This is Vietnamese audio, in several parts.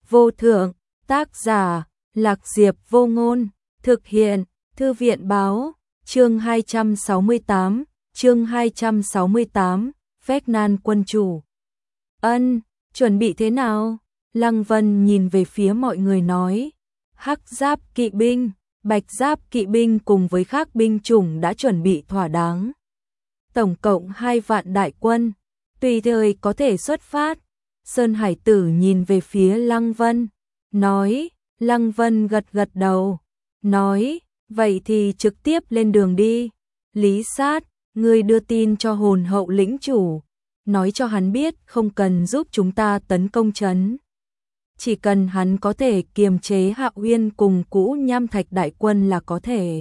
vô thượng, tác giả, Lạc Diệp Vô Ngôn, thực hiện, Thư viện Báo, chương 268, Phách Nan quân chủ. Ân, chuẩn bị thế nào? Lăng Vân nhìn về phía mọi người nói, Hắc Giáp kỵ binh, Bạch Giáp kỵ binh cùng với các binh chủng đã chuẩn bị thỏa đáng. Tổng cộng 2 vạn đại quân, tùy thời có thể xuất phát. Sơn Hải Tử nhìn về phía Lăng Vân, nói, Lăng Vân gật gật đầu, nói, vậy thì trực tiếp lên đường đi. Lý Sát, ngươi đưa tin cho hồn hậu lĩnh chủ, nói cho hắn biết không cần giúp chúng ta tấn công trấn. Chỉ cần hắn có thể kiềm chế Hạ Uyên cùng Cũ Nham Thạch đại quân là có thể.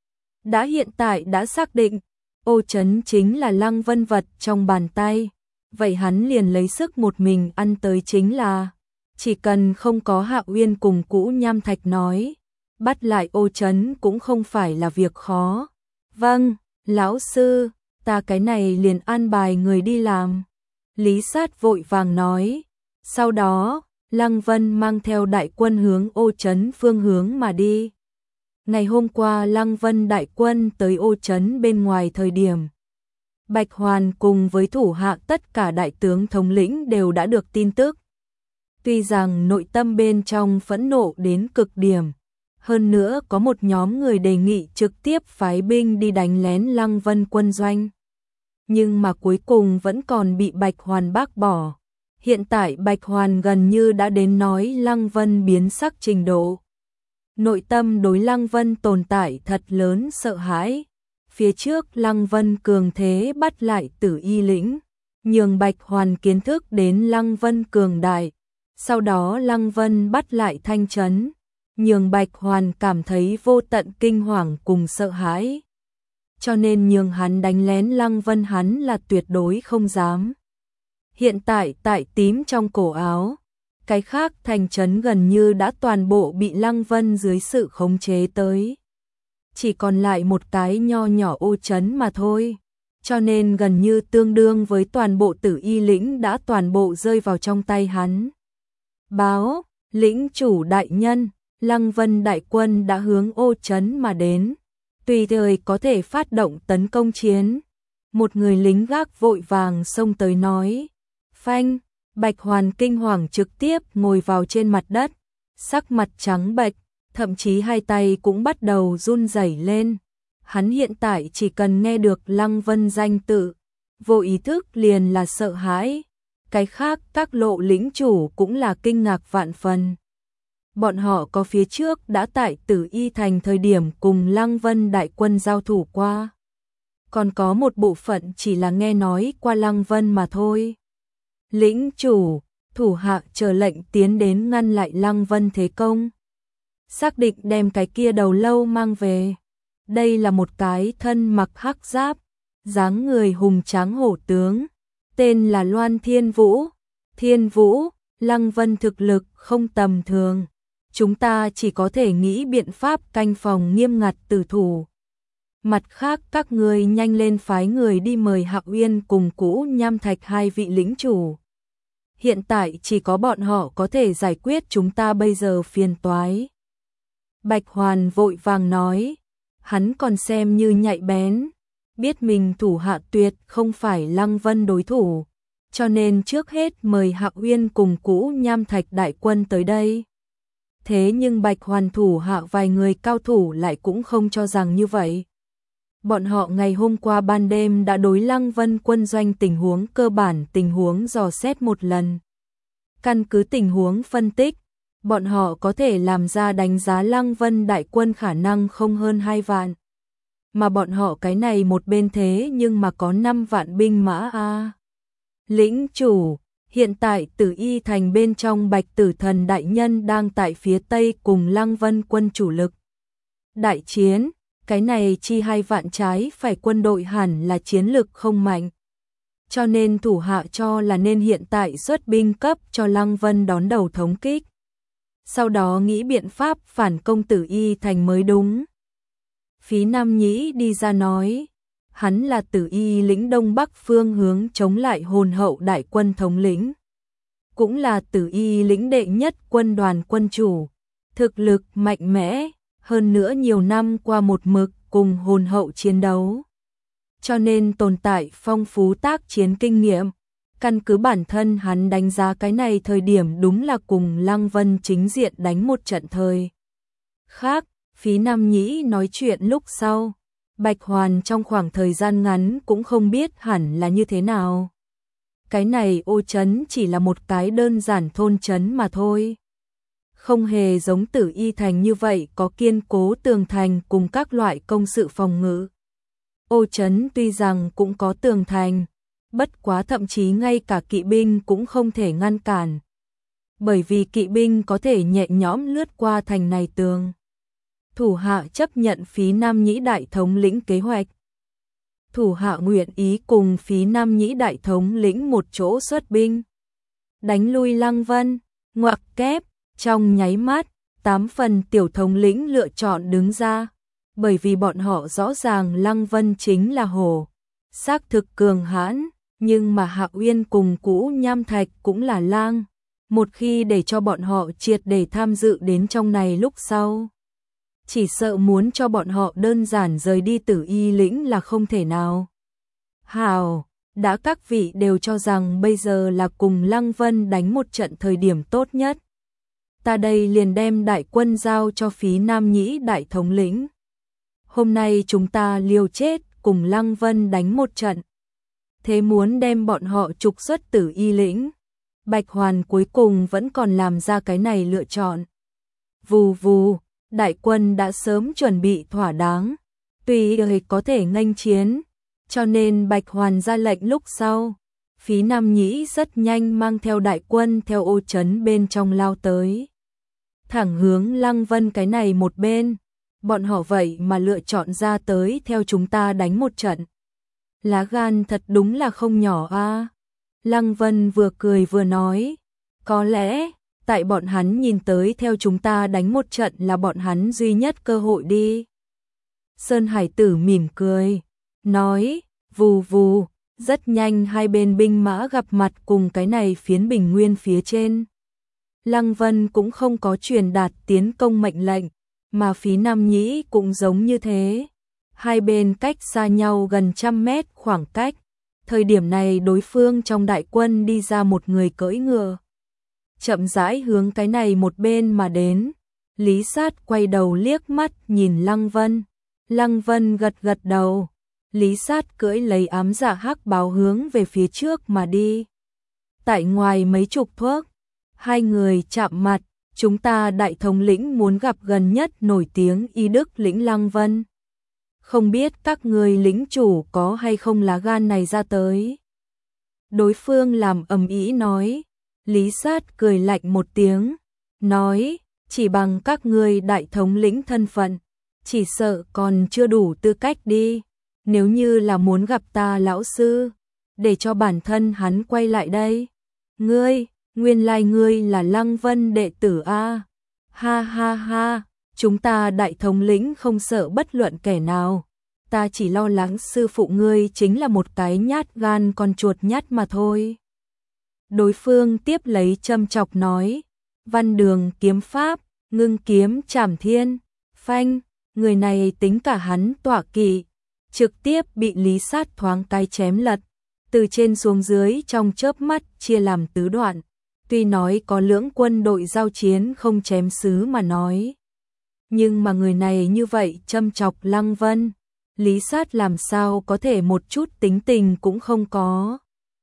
Hiện tại đã xác định, ô trấn chính là Lăng Vân vật trong bàn tay, vậy hắn liền lấy sức một mình ăn tới chính là, chỉ cần không có Hạ Uyên cùng Cũ Nham Thạch nói, bắt lại ô trấn cũng không phải là việc khó. Vâng, lão sư, ta cái này liền an bài người đi làm. Lý Sát vội vàng nói. Sau đó, Lăng Vân mang theo đại quân hướng ô trấn phương hướng mà đi. Ngày hôm qua Lăng Vân đại quân tới ô trấn bên ngoài thời điểm, Bạch Hoàn cùng với thủ hạ tất cả đại tướng thống lĩnh đều đã được tin tức. Tuy rằng nội tâm bên trong phẫn nộ đến cực điểm, hơn nữa có một nhóm người đề nghị trực tiếp phái binh đi đánh lén Lăng Vân quân doanh. Nhưng mà cuối cùng vẫn còn bị Bạch Hoàn bác bỏ. Hiện tại Bạch Hoàn gần như đã đến nói Lăng Vân biến sắc trình độ. Nội tâm đối Lăng Vân tồn tại thật lớn sợ hãi. Phía trước Lăng Vân cường thế bắt lại Tử Y lĩnh, nhường Bạch Hoàn kiến thức đến Lăng Vân cường đại. Sau đó Lăng Vân bắt lại Thanh Trấn, nhường Bạch Hoàn cảm thấy vô tận kinh hoàng cùng sợ hãi. Cho nên nhường hắn đánh lén Lăng Vân hắn là tuyệt đối không dám. Hiện tại tại tím trong cổ áo, cái khác thành trấn gần như đã toàn bộ bị Lăng Vân dưới sự khống chế tới. Chỉ còn lại một cái nho nhỏ ô trấn mà thôi. Cho nên gần như tương đương với toàn bộ Tử Y lĩnh đã toàn bộ rơi vào trong tay hắn. Báo, lĩnh chủ đại nhân, Lăng Vân đại quân đã hướng ô trấn mà đến. Tùy thời có thể phát động tấn công chiến. Một người lính gác vội vàng xông tới nói. Phanh, Bạch Hoàn kinh hoàng trực tiếp ngồi vào trên mặt đất, sắc mặt trắng bệch, thậm chí hai tay cũng bắt đầu run rẩy lên. Hắn hiện tại chỉ cần nghe được Lăng Vân danh tự, vô ý thức liền là sợ hãi. Cái khác các lộ lĩnh chủ cũng là kinh ngạc vạn phần. Bọn họ có phía trước đã tại Tử Y thành thời điểm cùng Lăng Vân đại quân giao thủ qua. Còn có một bộ phận chỉ là nghe nói qua Lăng Vân mà thôi. Lĩnh chủ, thủ hạ chờ lệnh tiến đến ngăn lại Lăng Vân thế công. Xác định đem cái kia đầu lâu mang về. Đây là một cái thân mặc hắc giáp, dáng người hùng tráng hổ tướng. Tên là Loan Thiên Vũ. Thiên Vũ, Lăng Vân thực lực không tầm thường. Chúng ta chỉ có thể nghĩ biện pháp canh phòng nghiêm ngặt tử thủ. Mặt khác các người nhanh lên phái người đi mời Hạ Uyên cùng Cũ Nham Thạch hai vị lĩnh chủ. Hiện tại chỉ có bọn họ có thể giải quyết chúng ta bây giờ phiền toái. Bạch Hoàn vội vàng nói, hắn còn xem như nhạy bén, biết mình thủ hạ tuyệt không phải Lăng Vân đối thủ, cho nên trước hết mời Hạ Uyên cùng Cũ Nham Thạch đại quân tới đây. Thế nhưng Bạch Hoàn thủ hạ vài người cao thủ lại cũng không cho rằng như vậy. Bọn họ ngày hôm qua ban đêm đã đối Lăng Vân quân doanh tình huống cơ bản tình huống dò xét một lần. Căn cứ tình huống phân tích, bọn họ có thể làm ra đánh giá Lăng Vân đại quân khả năng không hơn 2 vạn. Mà bọn họ cái này một bên thế nhưng mà có 5 vạn binh mã a. Lĩnh chủ, hiện tại Tử Y thành bên trong Bạch Tử Thần đại nhân đang tại phía tây cùng Lăng Vân quân chủ lực đại chiến. Cái này chi 2 vạn trái phải quân đội hẳn là chiến lực không mạnh. Cho nên thủ hạ cho là nên hiện tại xuất binh cấp cho Lăng Vân đón đầu thống kích. Sau đó nghĩ biện pháp phản công Tử Y thành mới đúng. Phí Nam Nhĩ đi ra nói, hắn là Tử Y lĩnh đông bắc phương hướng chống lại hồn hậu đại quân thống lĩnh. cũng là Tử Y lĩnh đệ nhất quân đoàn quân chủ, thực lực mạnh mẽ, hơn nữa nhiều năm qua một mực cùng hồn hậu chiến đấu. Cho nên tồn tại phong phú tác chiến kinh nghiệm, căn cứ bản thân hắn đánh giá cái này thời điểm đúng là cùng Lăng Vân chính diện đánh một trận thời. Khác, Phí Nam Nhĩ nói chuyện lúc sau, Bạch Hoàn trong khoảng thời gian ngắn cũng không biết hẳn là như thế nào. Cái này Ô Trấn chỉ là một cái đơn giản thôn trấn mà thôi. Không hề giống Tử Y thành như vậy có kiên cố tường thành cùng các loại công sự phòng ngự. Ô Trấn tuy rằng cũng có tường thành, bất quá thậm chí ngay cả kỵ binh cũng không thể ngăn cản. Bởi vì kỵ binh có thể nhẹ nhõm lướt qua thành này tường. Thủ hạ chấp nhận Phí Nam Nhĩ đại thống lĩnh kế hoạch. Thủ hạ nguyện ý cùng Phí Nam Nhĩ đại thống lĩnh một chỗ xuất binh. Đánh lui Lăng Vân, ngoặc kép, trong nháy mắt, 8 phần tiểu thống lĩnh lựa chọn đứng ra. Bởi vì bọn họ rõ ràng Lăng Vân chính là hổ. Xác thực cường hãn, nhưng mà Hạ Uyên cùng Cũ Nham Thạch cũng là lang. Một khi để cho bọn họ triệt để tham dự đến trong này lúc sau, chỉ sợ muốn cho bọn họ đơn giản rời đi Tử Y lĩnh là không thể nào. Hào, đã các vị đều cho rằng bây giờ là cùng Lăng Vân đánh một trận thời điểm tốt nhất. Ta đây liền đem đại quân giao cho Phí Nam Nhĩ đại thống lĩnh. Hôm nay chúng ta liều chết cùng Lăng Vân đánh một trận. Thế muốn đem bọn họ trục xuất Tử Y lĩnh. Bạch Hoàn cuối cùng vẫn còn làm ra cái này lựa chọn. Vù vù, đại quân đã sớm chuẩn bị thỏa đáng, tùy thời có thể nghênh chiến, cho nên Bạch Hoàn ra lệnh lúc sau, Phí Nam Nhĩ rất nhanh mang theo đại quân theo Ô Trấn bên trong lao tới. Thẳng hướng Lăng Vân cái này một bên, bọn họ vậy mà lựa chọn ra tới theo chúng ta đánh một trận. Lá gan thật đúng là không nhỏ a. Lăng Vân vừa cười vừa nói, có lẽ tại bọn hắn nhìn tới theo chúng ta đánh một trận là bọn hắn duy nhất cơ hội đi. Sơn Hải Tử mỉm cười, nói, vù vù, rất nhanh hai bên binh mã gặp mặt cùng cái này phiến bình nguyên phía trên. Lăng Vân cũng không có truyền đạt tiến công mệnh lệnh, mà Phí Nam Nhĩ cũng giống như thế. Hai bên cách xa nhau gần 100 mét khoảng cách. Thời điểm này đối phương trong đại quân đi ra một người cưỡi ngựa. Chậm rãi hướng cái này một bên mà đến. Lý Sát quay đầu liếc mắt nhìn Lăng Vân. Lăng Vân gật gật đầu. Lý Sát cưỡi lấy ám dạ hắc báo hướng về phía trước mà đi. Tại ngoài mấy chục thước, hai người chạm mặt. Chúng ta đại thống lĩnh muốn gặp gần nhất nổi tiếng y đức lĩnh Lăng Vân. Không biết các người lĩnh chủ có hay không lá gan này ra tới. Đối phương làm ầm ĩ nói. Lý Sát cười lạnh một tiếng. Nói, chỉ bằng các người đại thống lĩnh thân phận. Chỉ sợ còn chưa đủ tư cách đi. Nếu như là muốn gặp ta lão sư. Để cho bản thân hắn quay lại đây. Ngươi, nguyên lai ngươi là Lăng Vân đệ tử A. Ha ha ha. Chúng ta đại thống lĩnh không sợ bất luận kẻ nào. Ta chỉ lo lắng sư phụ ngươi chính là một cái nhát gan con chuột nhát mà thôi. Đối phương tiếp lấy châm chọc nói. Văn đường kiếm pháp, ngưng kiếm trảm thiên, phanh. Người này tính cả hắn tọa kỵ. Trực tiếp bị Lý Sát thoáng cái chém lật. Từ trên xuống dưới trong chớp mắt chia làm tứ đoạn. Tuy nói có lưỡng quân đội giao chiến không chém xứ mà nói. Nhưng mà người này như vậy châm chọc Lăng Vân. Lý Sát làm sao có thể một chút tính tình cũng không có.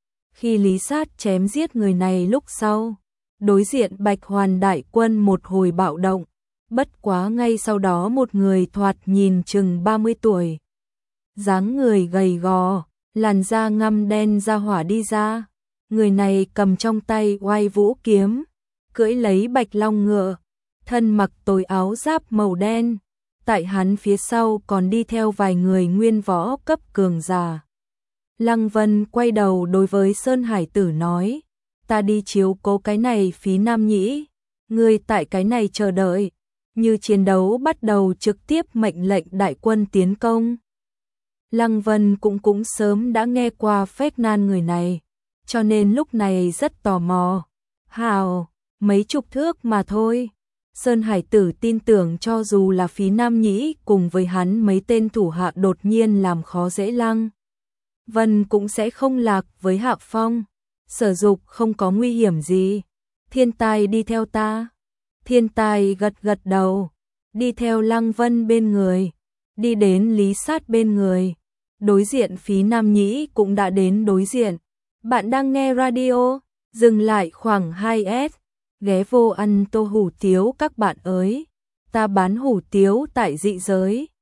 Khi Lý Sát chém giết người này lúc sau, đối diện Bạch Hoàn đại quân một hồi bạo động. Bất quá ngay sau đó một người thoạt nhìn chừng 30 tuổi. Dáng người gầy gò, làn da ngăm đen ra hỏa đi ra. Người này cầm trong tay oai vũ kiếm, cưỡi lấy bạch long ngựa, thân mặc tối áo giáp màu đen. Tại hắn phía sau còn đi theo vài người nguyên võ cấp cường giả. Lăng Vân quay đầu đối với Sơn Hải Tử nói, ta đi chiếu cố cái này Phí Nam Nhĩ, ngươi tại cái này chờ đợi, như chiến đấu bắt đầu trực tiếp mệnh lệnh đại quân tiến công. Lăng Vân cũng sớm đã nghe qua phách nan người này, cho nên lúc này rất tò mò. Hào, mấy chục thước mà thôi. Sơn Hải Tử tin tưởng cho dù là Phí Nam Nhĩ cùng với hắn mấy tên thủ hạ đột nhiên làm khó dễ Lăng Vân cũng sẽ không lạc với Hạ Phong. Sở Dục không có nguy hiểm gì. Thiên Tài đi theo ta. Thiên Tài gật gật đầu, đi theo Lăng Vân bên người, đi đến Lý Sát bên người. Đối diện Phí Nam Nhĩ cũng đã đến đối diện. Bạn đang nghe radio, dừng lại khoảng 2S, ghé vô ăn tô hủ tiếu các bạn ơi. Ta bán hủ tiếu tại Dị Giới.